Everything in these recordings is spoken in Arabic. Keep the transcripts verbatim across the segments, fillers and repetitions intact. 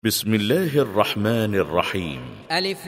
بسم الله الرحمن الرحيم. ألف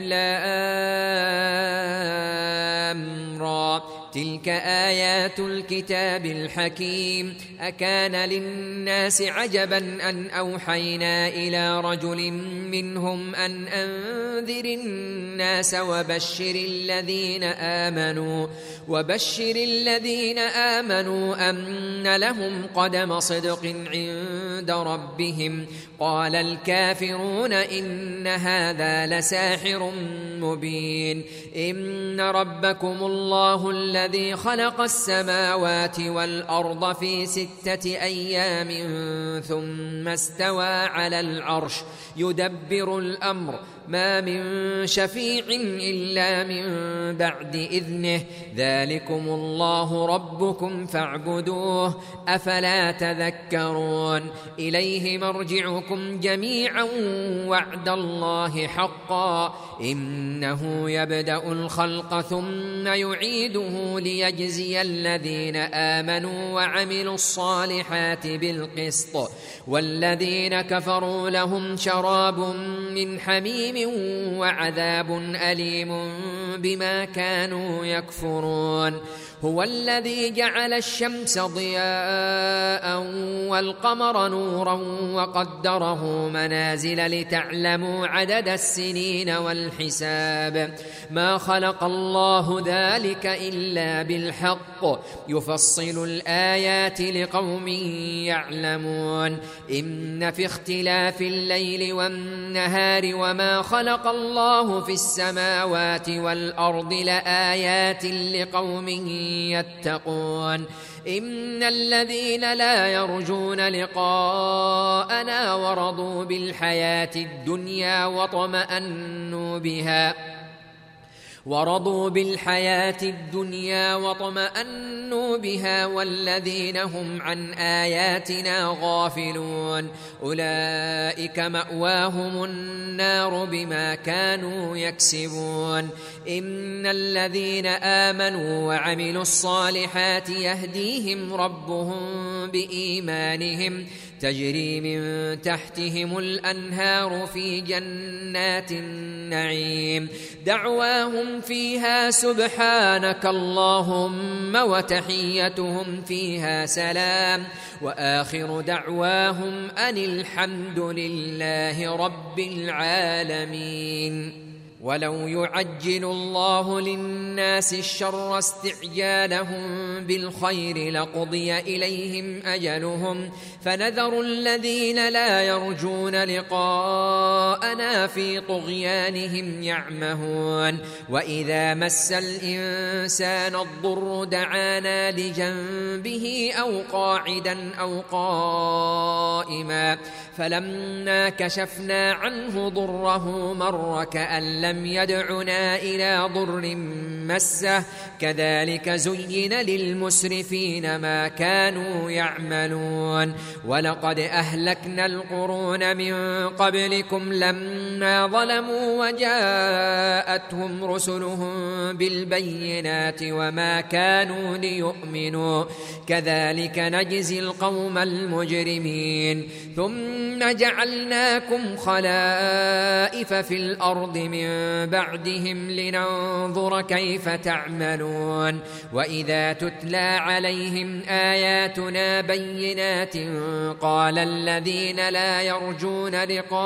لام را تلك آيات الكتاب الحكيم. أكان للناس عجبا أن أوحينا إلى رجل منهم أن أنذر الناس وبشر الذين آمنوا وبشر الذين آمنوا أن لهم قدم صدق عند ربهم. قال الكافرون إن هذا لساحر مبين. إن ربكم الله الذي خلق السماوات والأرض في ستة أيام ثم استوى على العرش يدبر الأمر ما من شفيع إلا من بعد إذنه ذلكم الله ربكم فاعبدوه أفلا تذكرون. إليه مرجعكم جميعا وعد الله حقا إنه يبدأ الخلق ثم يعيده ليجزي الذين آمنوا وعملوا الصالحات بالقسط والذين كفروا لهم شراب من حميم وعذاب أليم بما كانوا يكفرون. هو الذي جعل الشمس ضياء والقمر نورا وقدره منازل لتعلموا عدد السنين والحساب. ما خلق الله ذلك إلا بالحق يفصل الآيات لقوم يعلمون. إن في اختلاف الليل والنهار وما خلق الله في السماوات والأرض لآيات لقوم يتقون. إن الذين لا يرجون لقاءنا ورضوا بالحياة الدنيا وطمأنوا بها ورضوا بالحياة الدنيا وطمأنوا بها والذين هم عن آياتنا غافلون أولئك مأواهم النار بما كانوا يكسبون. إن الذين آمنوا وعملوا الصالحات يهديهم ربهم بإيمانهم تجري من تحتهم الأنهار في جنات النعيم دعواهم فيها سبحانك اللهم وتحيتهم فيها سلام وآخر دعواهم أن الحمد لله رب العالمين. ولو يعجل الله للناس الشر استعجالهم بالخير لقضي إليهم أجلهم فنذر الذين لا يرجون لقاءنا في طغيانهم يعمهون. وإذا مس الإنسان الضر دعانا لجنبه أو قاعدا أو قائما فلما كشفنا عنه ضره مر كأن لم يدعنا إلى ضر مسه كذلك زين للمسرفين ما كانوا يعملون. ولقد أهلكنا القرون من قبلكم لما ظلموا وجاءتهم رسلهم بالبينات وما كانوا ليؤمنوا كذلك نجزي القوم المجرمين. ثم جعلناكم خلائف في الأرض من بعدهم لننظر كيف تعملون. وإذا تتلى عليهم آياتنا بينات قال الذين لا يرجون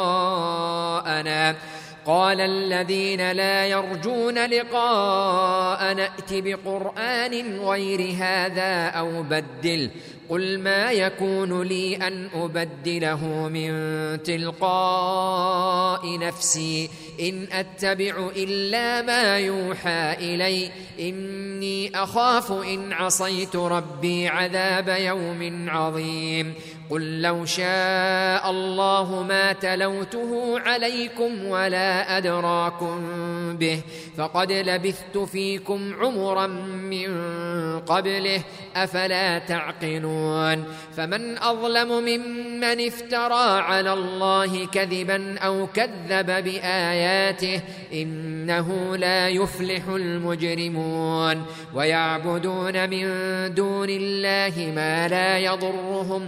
لقاءنا قال الذين لا يرجون لقاءنا ائت بقرآن غير هذا أو بدل قل ما يكون لي أن أبدله من تلقاء نفسي إن أتبع إلا ما يوحى إلي إني أخاف إن عصيت ربي عذاب يوم عظيم. قل لو شاء الله ما تلوته عليكم ولا أدراكم به فقد لبثت فيكم عمرا من قبله أفلا تعقلون. فمن أظلم ممن افترى على الله كذبا أو كذب بآياته إنه لا يفلح المجرمون. ويعبدون من دون الله ما لا يضرهم ولا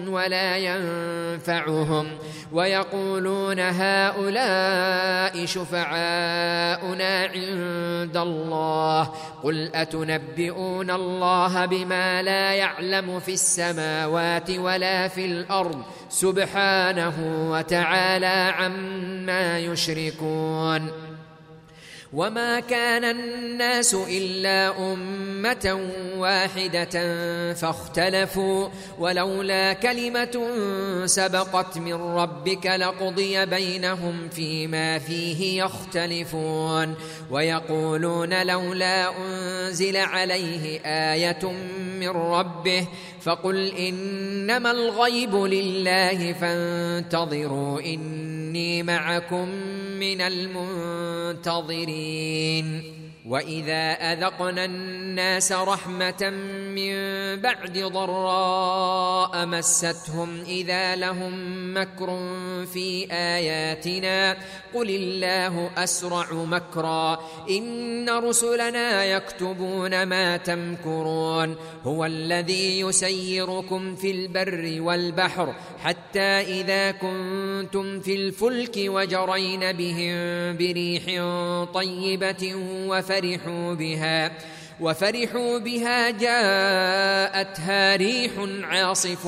لا ينفعهم ويقولون هؤلاء شفعاؤنا عند الله قل أتنبئون الله بما لا يعلم في السماوات ولا في الأرض سبحانه وتعالى عما يشركون. وما كان الناس إلا أمة واحدة فاختلفوا ولولا كلمة سبقت من ربك لقضي بينهم فيما فيه يختلفون. ويقولون لولا أنزل عليه آية من ربه فقل إنما الغيب لله فانتظروا إني معكم من المنتظرين. وإذا أذقنا الناس رحمة من بعد ضراء مستهم إذا لهم مكر في آياتنا قل الله أسرع مكرا إن رسلنا يكتبون ما تمكرون. هو الذي يسيركم في البر والبحر حتى إذا كنتم في الفلك وجرين بهم بريح طيبة وفرحوا بها وفرحوا بها جاءتها ريح عاصف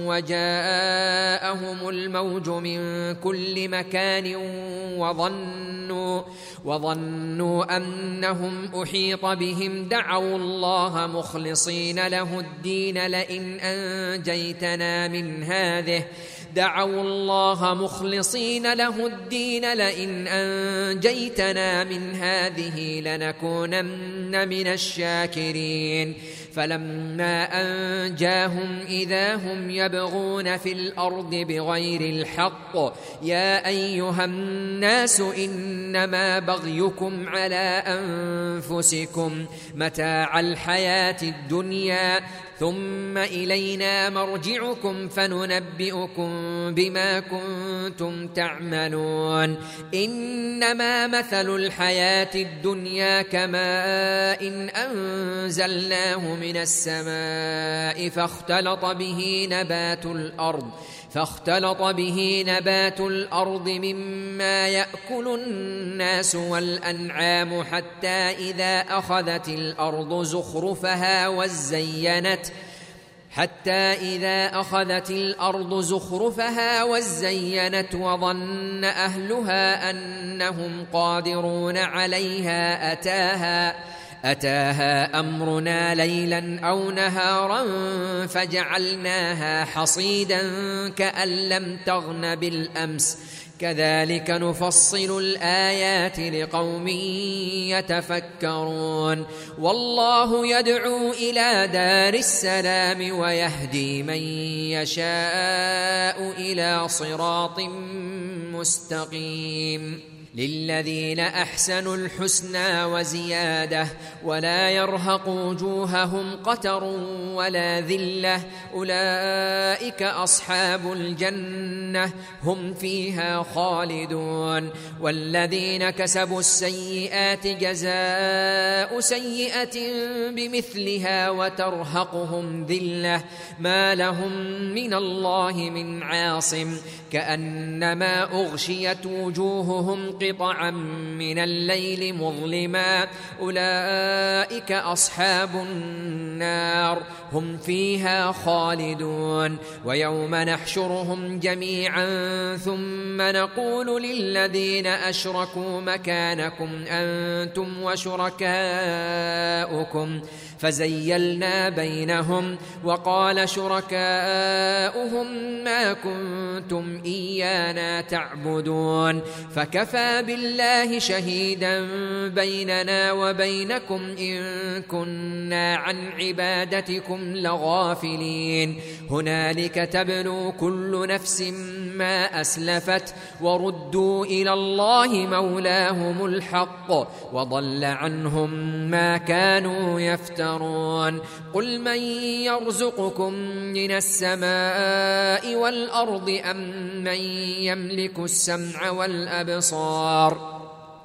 وجاءهم الموج من كل مكان وظنوا وظنوا أنهم أحيط بهم دعوا الله مخلصين له الدين لئن أنجيتنا من هذه دعوا الله مخلصين له الدين لئن أنجيتنا من هذه لنكونن من الشاكرين. فلما أنجاهم إذا هم يبغون في الأرض بغير الحق يا أيها الناس إنما بغيكم على أنفسكم متاع الحياة الدنيا ثم إلينا مرجعكم فننبئكم بما كنتم تعملون. إنما مثل الحياة الدنيا كماء إن أنزلناه من السماء فاختلط به نبات الأرض فاختلط به نبات الأرض مما يأكل الناس والأنعام حتى إذا أخذت الأرض زخرفها وزينت حتى إذا أخذت الأرض زخرفها وزينت وظن أهلها أنهم قادرون عليها أتاها أتاها أمرنا ليلا أو نهارا فجعلناها حصيدا كأن لم تغن بالأمس كذلك نفصل الآيات لقوم يتفكرون. والله يدعو إلى دار السلام ويهدي من يشاء إلى صراط مستقيم. للذين أحسنوا الحسنى وزيادة ولا يرهق وجوههم قتر ولا ذلة أولئك أصحاب الجنة هم فيها خالدون. والذين كسبوا السيئات جزاء سيئة بمثلها وترهقهم ذلة ما لهم من الله من عاصم كأنما أغشيت وجوههم قطعا من الليل مظلما أولئك أصحاب النار هم فيها خالدون. ويوم نحشرهم جميعا ثم نقول للذين أشركوا مكانكم أنتم وشركاؤكم فزيلنا بينهم وقال شركاؤهم ما كنتم إيانا تعبدون فكفى بالله شهيدا بيننا وبينكم إن كنا عن عبادتكم لغافلين. هنالك تبلو كل نفس ما أسلفت وردوا إلى الله مولاهم الحق وضل عنهم ما كانوا يفترون. قل من يرزقكم من السماء والأرض أم من يملك السمع والأبصار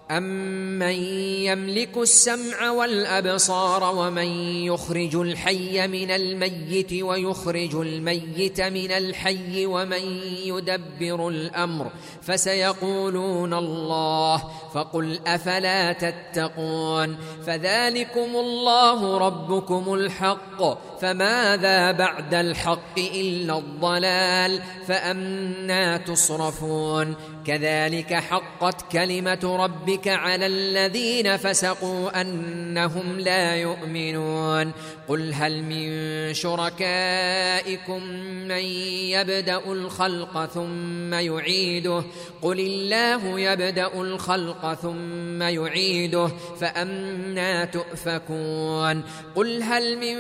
أَمَّن يَمْلِكُ السَّمْعَ وَالْأَبْصَارَ وَمَن يُخْرِجُ الْحَيَّ مِنَ الْمَيِّتِ وَيُخْرِجُ الْمَيِّتَ مِنَ الْحَيِّ وَمَن يُدَبِّرُ الْأَمْرَ فَسَيَقُولُونَ اللَّهُ فَقُلْ أَفَلَا تَتَّقُونَ فَذَلِكُمُ اللَّهُ رَبُّكُمُ الْحَقُّ فَمَاذَا بَعْدَ الْحَقِّ إِلَّا الضَّلَالُ فَأَنَّىٰ تُصْرَفُونَ كَذَلِكَ حَقَّتْ كَلِمَةُ رَبِّكَ عَلَى الَّذِينَ فَسَقُوا أَنَّهُمْ لَا يُؤْمِنُونَ قُلْ هَلْ مِن شُرَكَائِكُم مَّن يَبْدَأُ الْخَلْقَ ثُمَّ يُعِيدُهُ قُلِ اللَّهُ يَبْدَأُ الْخَلْقَ ثُمَّ يُعِيدُهُ فَأَنَّىٰ تُؤْفَكُونَ قُلْ هَلْ مِن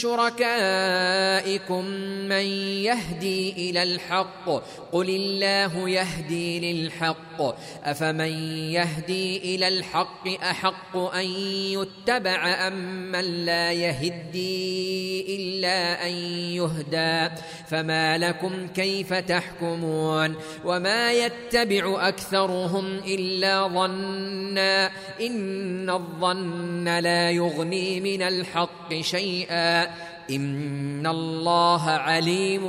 شُرَكَائِكُم مَّن يَهْدِي إِلَى الْحَقِّ قُلِ اللَّهُ يَهْدِي لِلْحَقِّ أَفَمَن يَهْدِي إِلَى الْحَقِّ أَحَقُّ أَن يُتَّبَعَ أَمَّن لَّا يَهِدِّي إِلَّا أَن يُهْدَىٰ فَمَا لَكُمْ كَيْفَ تَحْكُمُونَ وَمَا يَتَّبِعُ أَكْثَرُهُمْ إِلَّا ظَنًّا إِنَّ الظَّنَّ لَا يُغْنِي مِنَ الْحَقِّ شَيْئًا إِنَّ اللَّهَ عَلِيمٌ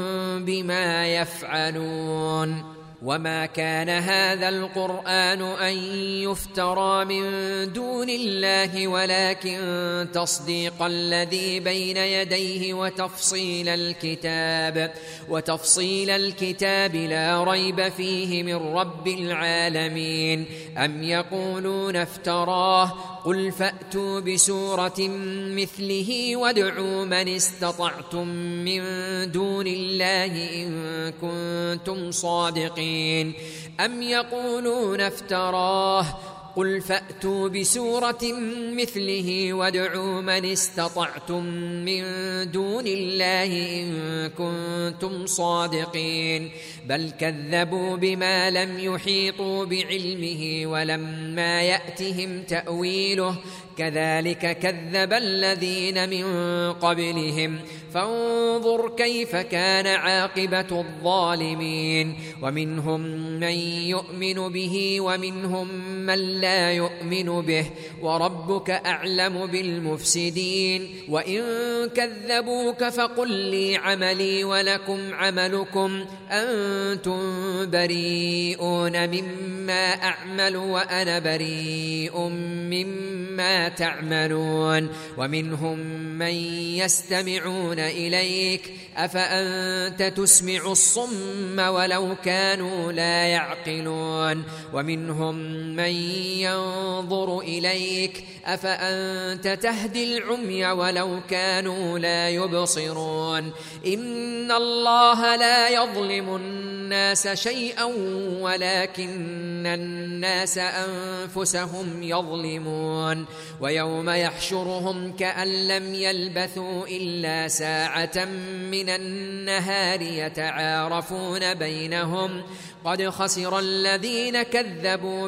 بِمَا يَفْعَلُونَ وَمَا كَانَ هَٰذَا الْقُرْآنُ أَن يُفْتَرَىٰ مِن دُونِ اللَّهِ وَلَٰكِن تَصْدِيقَ الَّذِي بَيْنَ يَدَيْهِ وَتَفْصِيلَ الْكِتَابِ وَتَفْصِيلَ الْكِتَابِ لَا رَيْبَ فِيهِ مِن رَّبِّ الْعَالَمِينَ أَمْ يَقُولُونَ افْتَرَاهُ قُلْ فَأْتُوا بِسُورَةٍ مِّثْلِهِ وَادْعُوا مَنِ اسْتَطَعْتُم مِّن دُونِ اللَّهِ إِن كُنتُمْ صَادِقِينَ أَمْ يَقُولُونَ افْتَرَاهُ قُلْ فَأْتُوا بِسُورَةٍ مِّثْلِهِ وَادْعُوا مَنِ اسْتَطَعْتُم مِّن دُونِ اللَّهِ إِن كُنتُمْ صَادِقِينَ بَلْ كَذَّبُوا بِمَا لَمْ يُحِيطُوا بِعِلْمِهِ وَلَمَّا يَأْتِهِمْ تَأْوِيلُهُ كَذَلِكَ كَذَّبَ الَّذِينَ مِن قَبْلِهِمْ فانظُرْ كَيْفَ كَانَ عَاقِبَةُ الظَّالِمِينَ وَمِنْهُم مَّن يُؤْمِنُ بِهِ وَمِنْهُم مَّن لَّا يُؤْمِنُ بِهِ وَرَبُّكَ أَعْلَمُ بِالْمُفْسِدِينَ وَإِن كَذَّبُوكَ فَقُل لِّي عَمَلِي وَلَكُمْ عَمَلُكُمْ أَنتُم بَرِيئُونَ مِمَّا أَعْمَلُ وَأَنَا بَرِيءٌ مِّمَّا تَعْمَلُونَ وَمِنْهُم مَّن يَسْتَمِعُونَ إِلَيْكَ أَفَأَنتَ تُسْمِعُ الصُّمَّ وَلَوْ كَانُوا لَا يَعْقِلُونَ وَمِنْهُم مَّن يَنظُرُ إِلَيْكَ أَفَأَنتَ تَهْدِي الْعُمْيَ وَلَوْ كَانُوا لَا يُبْصِرُونَ إِنَّ اللَّهَ لَا يَظْلِمُ النَّاسَ شَيْئًا وَلَكِنَّ النَّاسَ أَنفُسَهُمْ يَظْلِمُونَ وَيَوْمَ يَحْشُرُهُمْ كَأَن لَّمْ يَلْبَثُوا إِلَّا سَاعَةً مِّنَ النَّهَارِ يَتَعَارَفُونَ بَيْنَهُمْ قد خسر الذين كذبوا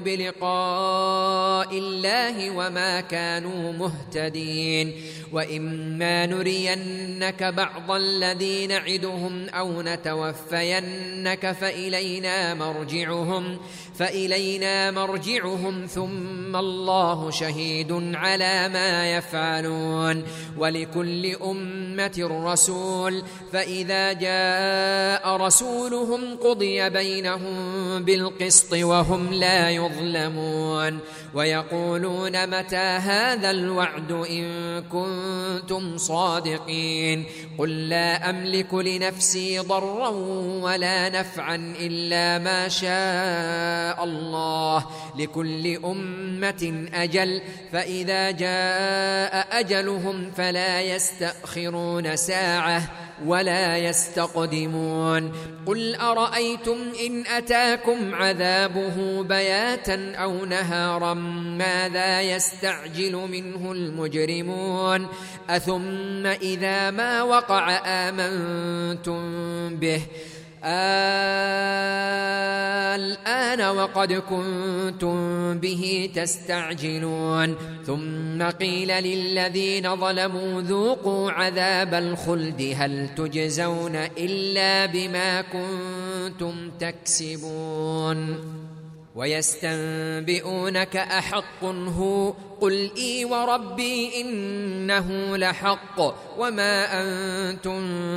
بلقاء الله وما كانوا مهتدين وإما نرينك بعض الذي نعدهم أو نتوفينك فإلينا مرجعهم فإلينا مرجعهم ثم الله شهيد على ما يفعلون ولكل أمة رسول فإذا جاء رسولهم قضي بينهم بالقسط وهم لا يظلمون ويقولون متى هذا الوعد إن كنتم صادقين قل لا أملك لنفسي ضرا ولا نفعا إلا ما شاء الله لكل أمة أجل فإذا جاء أجلهم فلا يستأخرون ساعة ولا يستقدمون قل أرأيتم إن أتاكم عذابه بياتا أو نهارا ماذا يستعجل منه المجرمون أثم إذا ما وقع آمنتم به الآن وقد كنتم به تستعجلون ثم قيل للذين ظلموا ذوقوا عذاب الخلد هل تجزون إلا بما كنتم تكسبون ويستنبئونك أحق هو قل إي وربي إنه لحق وما أنتم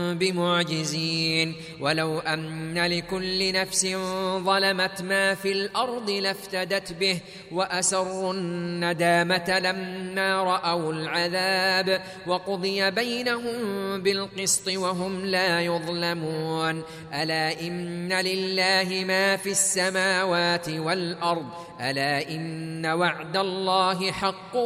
بمعجزين ولو أن لكل نفس ظلمت ما في الأرض لافتدت به وأسروا الندامة لما رأوا العذاب وقضي بينهم بالقسط وهم لا يظلمون ألا إن لله ما في السماوات والأرض ألا إن وعد الله حق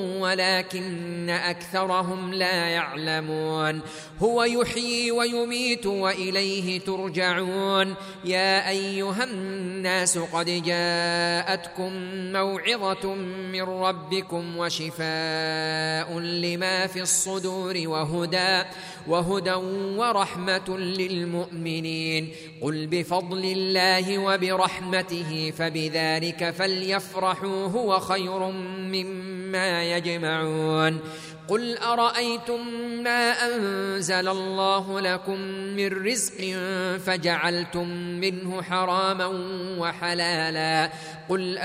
ولكن أكثرهم لا يعلمون هو يحيي ويميت وإليه ترجعون يا أيها الناس قد جاءتكم موعظة من ربكم وشفاء لما في الصدور وهدى وهدى ورحمة للمؤمنين قل بفضل الله وبرحمته فبذلك فليفرحوا هو خير مما يجمعون قل أرأيتم ما أنزل الله لكم من رزق فجعلتم منه حراما وحلالا قل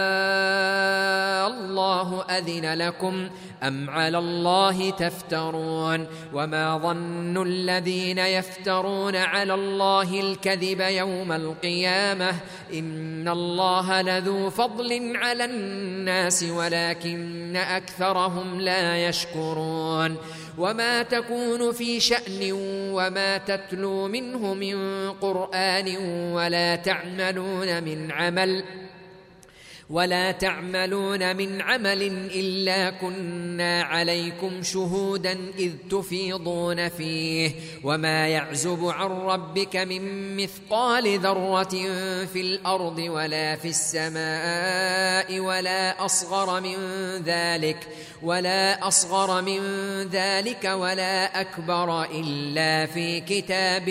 آه الله أذن لكم أم على الله تفترون وما ظن الذين يفترون على الله الكذب يوم القيامة إن الله لذو فضل على الناس ولكن أكثرهم لا يشكرون وما تكون في شأن وما تتلو منه من قرآن ولا تعملون من عمل ولا تعملون من عمل إلا كنا عليكم شهودا إذ تفيضون فيه وما يعزب عن ربك من مثقال ذرة في الأرض ولا في السماء ولا أصغر من ذلك ولا أصغر من ذلك ولا أكبر إلا في كتاب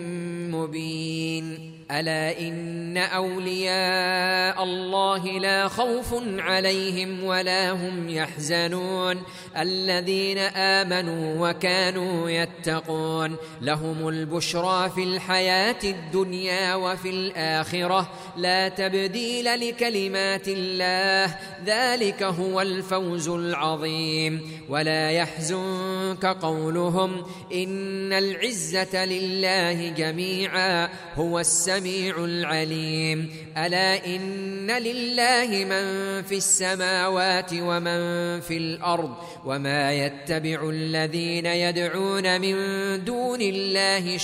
مبين ألا إن أولياء الله لا خوف عليهم ولا هم يحزنون الذين آمنوا وكانوا يتقون لهم البشرى في الحياة الدنيا وفي الآخرة لا تبديل لكلمات الله ذلك هو الفوز العظيم ولا يحزنك قولهم إن العزة لله جميعا هو السميع العليم ألا إن لله من في السماوات ومن في الأرض وما يتبع الذين يدعون من دون الله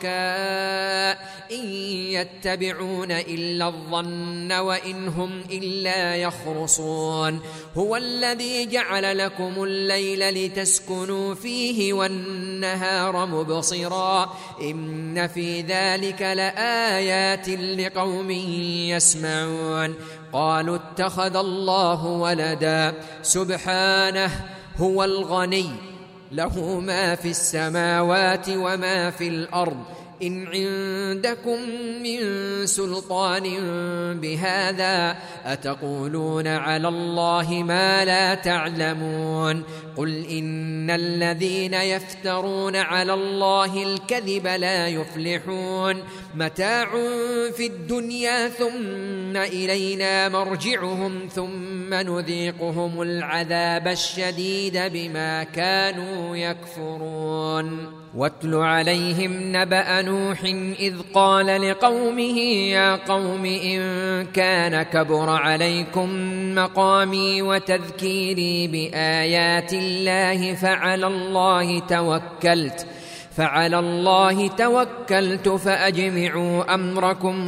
شركاء إن يتبعون إلا الظن وإن هم إلا يخرصون هو الذي جعل لكم الليل لتسكنوا فيه والنهار مبصرا إن في ذلك لآيات لقوم يسمعون قالوا اتخذ الله ولدا سبحانه هو الغني له ما في السماوات وما في الأرض إن عندكم من سلطان بهذا أتقولون على الله ما لا تعلمون قل إن الذين يفترون على الله الكذب لا يفلحون متاع في الدنيا ثم إلينا مرجعهم ثم نذيقهم العذاب الشديد بما كانوا يكفرون واتل عليهم نبأ نوح إذ قال لقومه يا قوم إن كان كبر عليكم مقامي وتذكيري بآيات الله فعلى الله توكلت فعلى الله توكلت فأجمعوا أمركم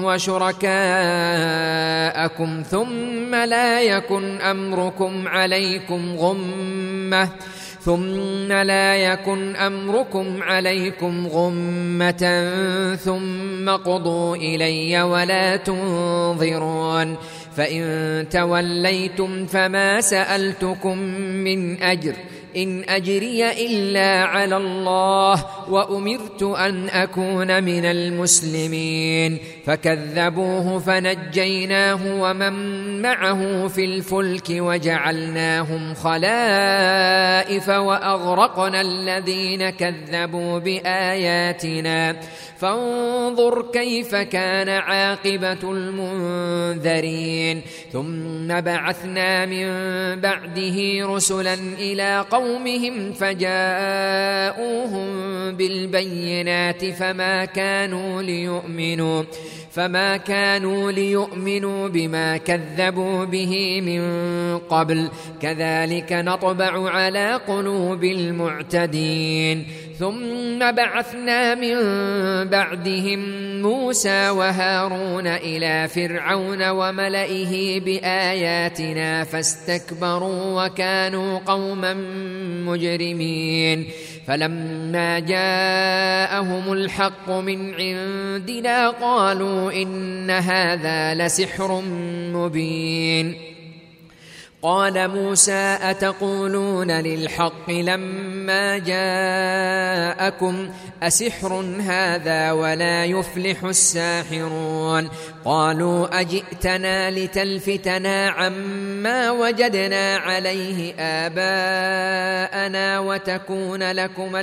وشركاءكم ثم لا يكن أمركم عليكم غمة ثم لا يكن أمركم عليكم غمة ثم قضوا إلي ولا تنظرون فإن توليتم فما سألتكم من أجر إن أجري إلا على الله وأمرت أن أكون من المسلمين فكذبوه فنجيناه ومن معه في الفلك وجعلناهم خلائف وأغرقنا الذين كذبوا بآياتنا فانظر كيف كان عاقبة المنذرين ثم بعثنا من بعده رسلا إلى قومهم فجاءوهم بالبينات فما كانوا ليؤمنوا فما كانوا ليؤمنوا بما كذبوا به من قبل كذلك نطبع على قلوب المعتدين ثم بعثنا من بعدهم موسى وهارون إلى فرعون وملئه بآياتنا فاستكبروا وكانوا قوما مجرمين فلما جاءهم الحق من عندنا قالوا إن هذا لسحر مبين قال موسى أتقولون للحق لما جاءكم أسحر هذا ولا يفلح الساحرون قالوا أجئتنا لتلفتنا عما وجدنا عليه آباءنا وتكون لكما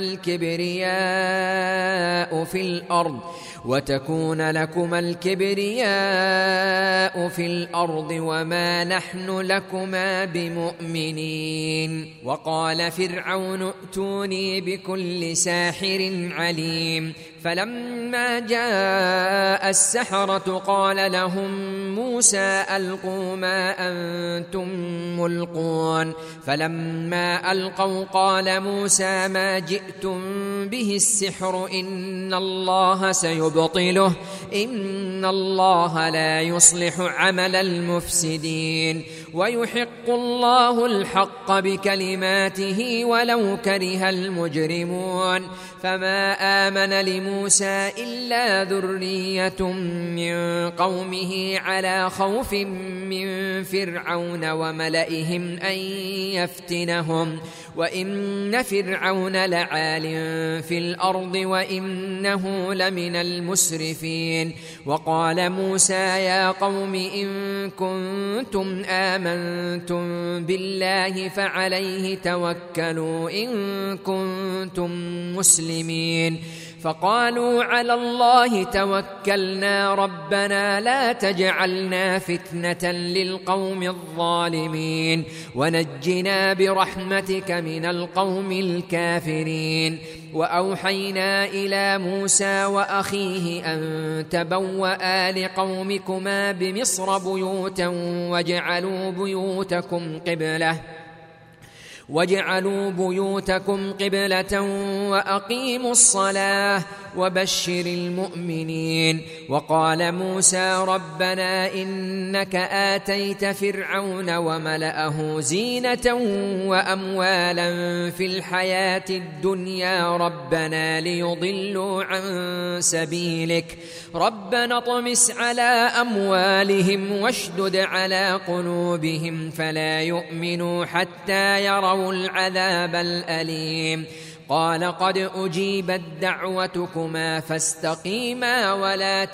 الكبرياء في الأرض وتكون لكما الكبرياء في الأرض وما نحن لكما بمؤمنين وقال فرعون ائتوني بكل ساحر عليم فلما جاء السحرة قال لهم موسى ألقوا ما أنتم ملقون فلما ألقوا قال موسى ما جئتم به السحر إن الله سيبطله إن الله لا يصلح عمل المفسدين ويحق الله الحق بكلماته ولو كره المجرمون فما آمن لموسى إلا ذرية من قومه على خوف من فرعون وملئهم أن يفتنهم وإن فرعون لعال في الأرض وإنه لمن المسرفين وقال موسى يا قوم إن كنتم آمنتم بالله فعليه توكلوا إن كنتم مسلمين فقالوا على الله توكلنا ربنا لا تجعلنا فتنة للقوم الظالمين ونجنا برحمتك من القوم الكافرين وأوحينا إلى موسى وأخيه أن تبوأ لقومكما بمصر بيوتا وجعلوا بيوتكم قبلة وَاجْعَلُوا بُيُوتَكُمْ قِبْلَةً وَأَقِيمُوا الصَّلَاةَ وَبَشِّرِ الْمُؤْمِنِينَ وَقَالَ مُوسَى رَبَّنَا إِنَّكَ آتَيْتَ فِرْعَوْنَ وَمَلَأَهُ زِينَةً وَأَمْوَالًا فِي الْحَيَاةِ الدُّنْيَا رَبَّنَا لِيُضِلُّوا عَن سَبِيلِكَ رَبَّنَا اطْمِسْ عَلَى أَمْوَالِهِمْ وَاشْدُدْ عَلَى قُلُوبِهِمْ فَلَا يُؤْمِنُوا حَتَّى يَرَوْا الْعَذَابَ الْأَلِيمَ قال قد أجيبت دعوتكما فاستقيما ولا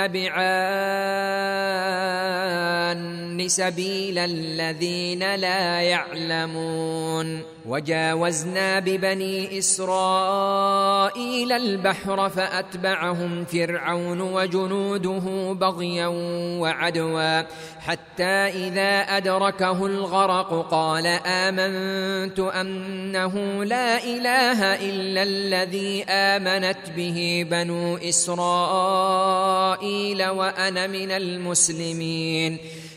تتبعان سبيل الذين لا يعلمون وجاوزنا ببني إسرائيل البحر فأتبعهم فرعون وجنوده بغيا وعدوا حتى إذا أدركه الغرق قال آمنت أنه لا إله إلا الذي آمنت به بنو إسرائيل وأنا من المسلمين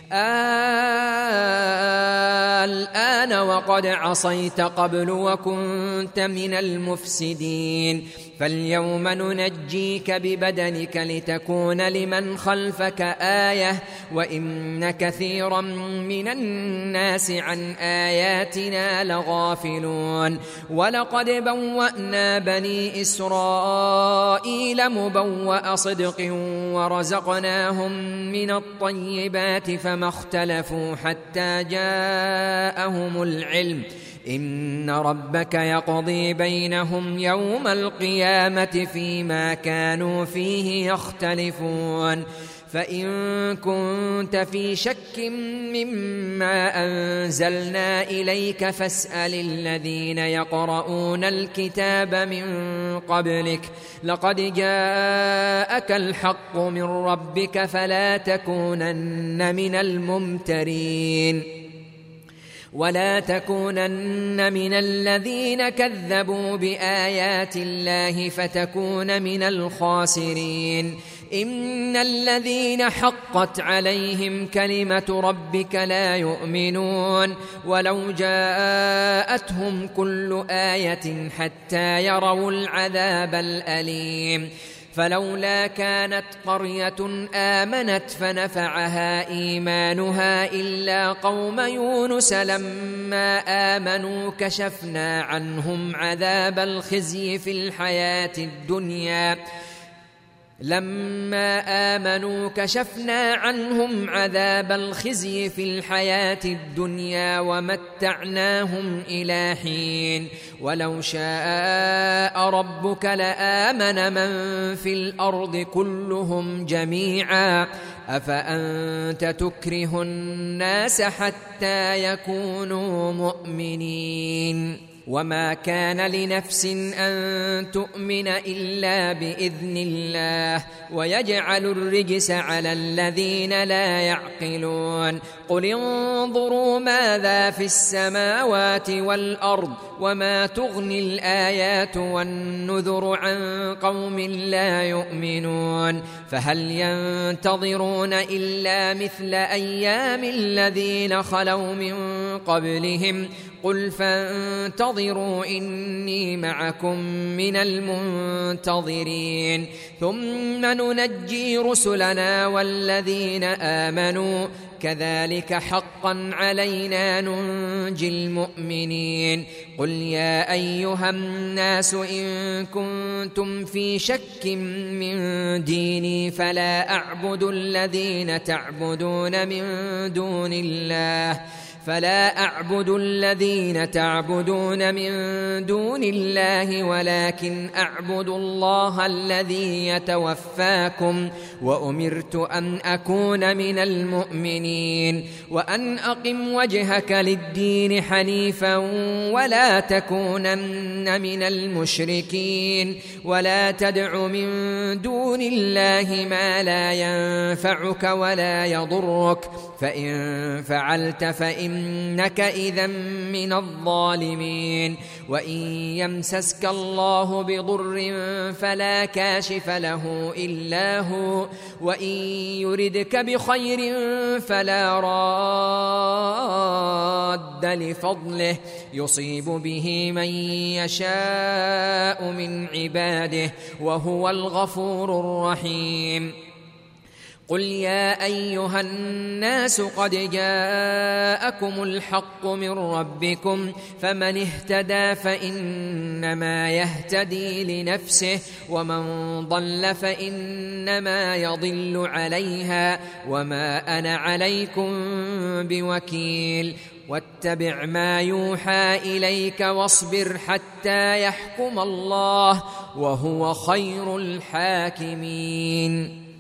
الآن وقد عصيت قبل وكنت من المفسدين فاليوم ننجيك ببدنك لتكون لمن خلفك آية وإن كثيرا من الناس عن آياتنا لغافلون ولقد بوأنا بني إسرائيل مبوأ صدق ورزقناهم من الطيبات فما اختلفوا حتى جاءهم العلم إن ربك يقضي بينهم يوم القيامة فيما كانوا فيه يختلفون فإن كنت في شك مما أنزلنا إليك فاسأل الذين يقرؤون الكتاب من قبلك لقد جاءك الحق من ربك فلا تكونن من الممترين ولا تكونن من الذين كذبوا بآيات الله فتكون من الخاسرين إن الذين حقت عليهم كلمة ربك لا يؤمنون ولو جاءتهم كل آية حتى يروا العذاب الأليم فلولا كانت قرية آمنت فنفعها إيمانها إلا قوم يونس لما آمنوا كشفنا عنهم عذاب الخزي في الحياة الدنيا لما آمنوا كشفنا عنهم عذاب الخزي في الحياة الدنيا ومتعناهم إلى حين ولو شاء ربك لآمن من في الأرض كلهم جميعا أفأنت تكره الناس حتى يكونوا مؤمنين وما كان لنفس أن تؤمن إلا بإذن الله ويجعل الرجس على الذين لا يعقلون قل انظروا ماذا في السماوات والأرض وما تغني الآيات والنذر عن قوم لا يؤمنون فهل ينتظرون إلا مثل أيام الذين خلوا من قبلهم قل فانتظروا إني معكم من المنتظرين ثم ننجي رسلنا والذين آمنوا كذلك حقا علينا ننجي المؤمنين قل يا أيها الناس إن كنتم في شك من ديني فلا أعبد الذين تعبدون من دون الله فلا أعبد الذين تعبدون من دون الله ولكن أعبد الله الذي يتوفاكم وأمرت أن أكون من المؤمنين وأن أقم وجهك للدين حنيفا ولا تكونن من المشركين ولا تدع من دون الله ما لا ينفعك ولا يضرك فإن فعلت فإن إنك إذا من الظالمين وإن يمسسك الله بضر فلا كاشف له إلا هو وإن يردك بخير فلا راد لفضله يصيب به من يشاء من عباده وهو الغفور الرحيم قل يا أيها الناس قد جاءكم الحق من ربكم فمن اهتدى فإنما يهتدي لنفسه ومن ضل فإنما يضل عليها وما أنا عليكم بوكيل واتبع ما يوحى إليك واصبر حتى يحكم الله وهو خير الحاكمين